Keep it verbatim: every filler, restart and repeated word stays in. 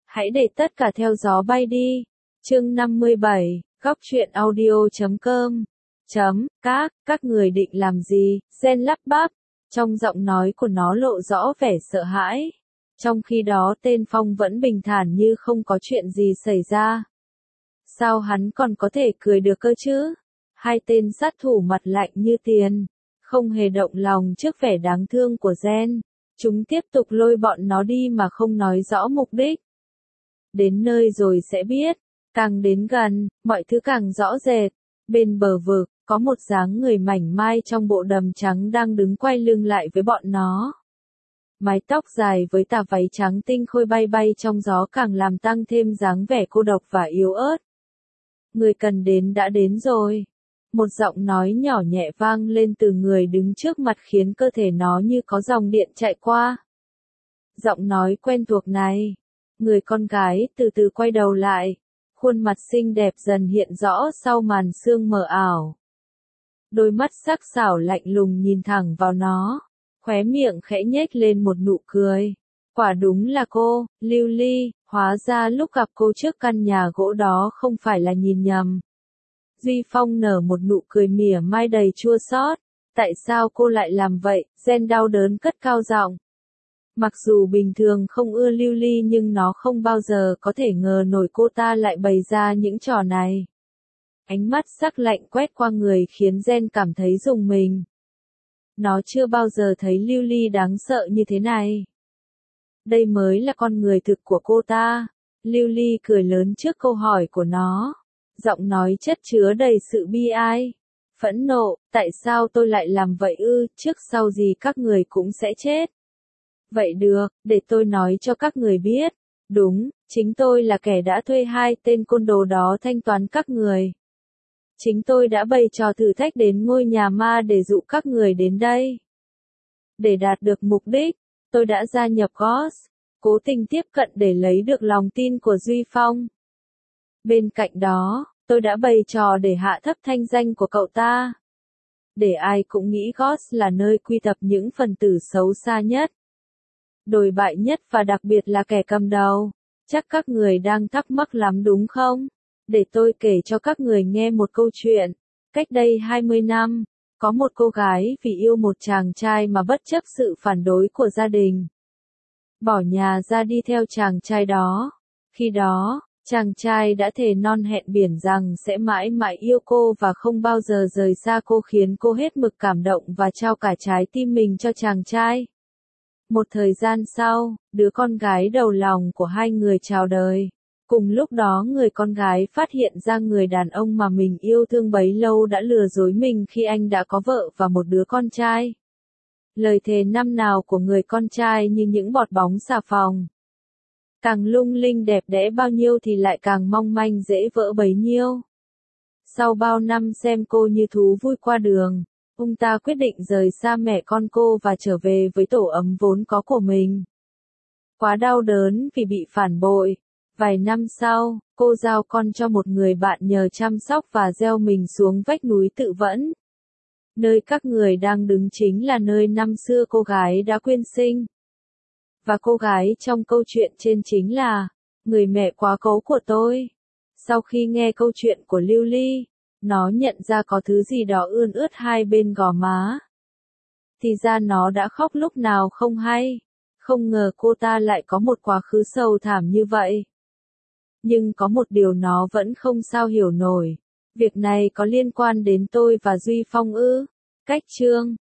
Hãy để tất cả theo gió bay đi. Chương năm mươi bảy, góc truyện audio chấm com. Chấm, các, các người định làm gì? Gen lắp bắp. Trong giọng nói của nó lộ rõ vẻ sợ hãi. Trong khi đó tên Phong vẫn bình thản như không có chuyện gì xảy ra. Sao hắn còn có thể cười được cơ chứ? Hai tên sát thủ mặt lạnh như tiền, không hề động lòng trước vẻ đáng thương của Gen. Chúng tiếp tục lôi bọn nó đi mà không nói rõ mục đích. Đến nơi rồi sẽ biết. Càng đến gần, mọi thứ càng rõ rệt. Bên bờ vực, có một dáng người mảnh mai trong bộ đầm trắng đang đứng quay lưng lại với bọn nó. Mái tóc dài với tà váy trắng tinh khôi bay bay trong gió càng làm tăng thêm dáng vẻ cô độc và yếu ớt. Người cần đến đã đến rồi. Một giọng nói nhỏ nhẹ vang lên từ người đứng trước mặt khiến cơ thể nó như có dòng điện chạy qua. Giọng nói quen thuộc này. Người con gái từ từ quay đầu lại. Khuôn mặt xinh đẹp dần hiện rõ sau màn sương mờ ảo. Đôi mắt sắc sảo lạnh lùng nhìn thẳng vào nó. Khóe miệng khẽ nhếch lên một nụ cười. Quả đúng là cô, Lưu Ly, hóa ra lúc gặp cô trước căn nhà gỗ đó không phải là nhìn nhầm. Duy Phong nở một nụ cười mỉa mai đầy chua xót. Tại sao cô lại làm vậy? Gen đau đớn cất cao giọng. Mặc dù bình thường không ưa Lưu Ly nhưng nó không bao giờ có thể ngờ nổi cô ta lại bày ra những trò này. Ánh mắt sắc lạnh quét qua người khiến Gen cảm thấy rùng mình. Nó chưa bao giờ thấy Lưu Ly đáng sợ như thế này. Đây mới là con người thực của cô ta. Lưu Ly cười lớn trước câu hỏi của nó. Giọng nói chất chứa đầy sự bi ai. Phẫn nộ, tại sao tôi lại làm vậy ư, trước sau gì các người cũng sẽ chết. Vậy được, để tôi nói cho các người biết. Đúng, chính tôi là kẻ đã thuê hai tên côn đồ đó thanh toán các người. Chính tôi đã bày trò thử thách đến ngôi nhà ma để dụ các người đến đây. Để đạt được mục đích, tôi đã gia nhập Ghost, cố tình tiếp cận để lấy được lòng tin của Duy Phong. Bên cạnh đó, tôi đã bày trò để hạ thấp thanh danh của cậu ta. Để ai cũng nghĩ Ghost là nơi quy tập những phần tử xấu xa nhất, đồi bại nhất và đặc biệt là kẻ cầm đầu. Chắc các người đang thắc mắc lắm đúng không? Để tôi kể cho các người nghe một câu chuyện. Cách đây hai mươi năm, có một cô gái vì yêu một chàng trai mà bất chấp sự phản đối của gia đình, bỏ nhà ra đi theo chàng trai đó. Khi đó, chàng trai đã thề non hẹn biển rằng sẽ mãi mãi yêu cô và không bao giờ rời xa cô, khiến cô hết mực cảm động và trao cả trái tim mình cho chàng trai. Một thời gian sau, đứa con gái đầu lòng của hai người chào đời. Cùng lúc đó người con gái phát hiện ra người đàn ông mà mình yêu thương bấy lâu đã lừa dối mình khi anh đã có vợ và một đứa con trai. Lời thề năm nào của người con trai như những bọt bóng xà phòng. Càng lung linh đẹp đẽ bao nhiêu thì lại càng mong manh dễ vỡ bấy nhiêu. Sau bao năm xem cô như thú vui qua đường, ông ta quyết định rời xa mẹ con cô và trở về với tổ ấm vốn có của mình. Quá đau đớn vì bị phản bội. Vài năm sau, cô giao con cho một người bạn nhờ chăm sóc và gieo mình xuống vách núi tự vẫn. Nơi các người đang đứng chính là nơi năm xưa cô gái đã quyên sinh. Và cô gái trong câu chuyện trên chính là người mẹ quá cố của tôi. Sau khi nghe câu chuyện của Lưu Ly, nó nhận ra có thứ gì đó ươn ướt hai bên gò má. Thì ra nó đã khóc lúc nào không hay. Không ngờ cô ta lại có một quá khứ sầu thảm như vậy. Nhưng có một điều nó vẫn không sao hiểu nổi. Việc này có liên quan đến tôi và Duy Phong ư? Cách chương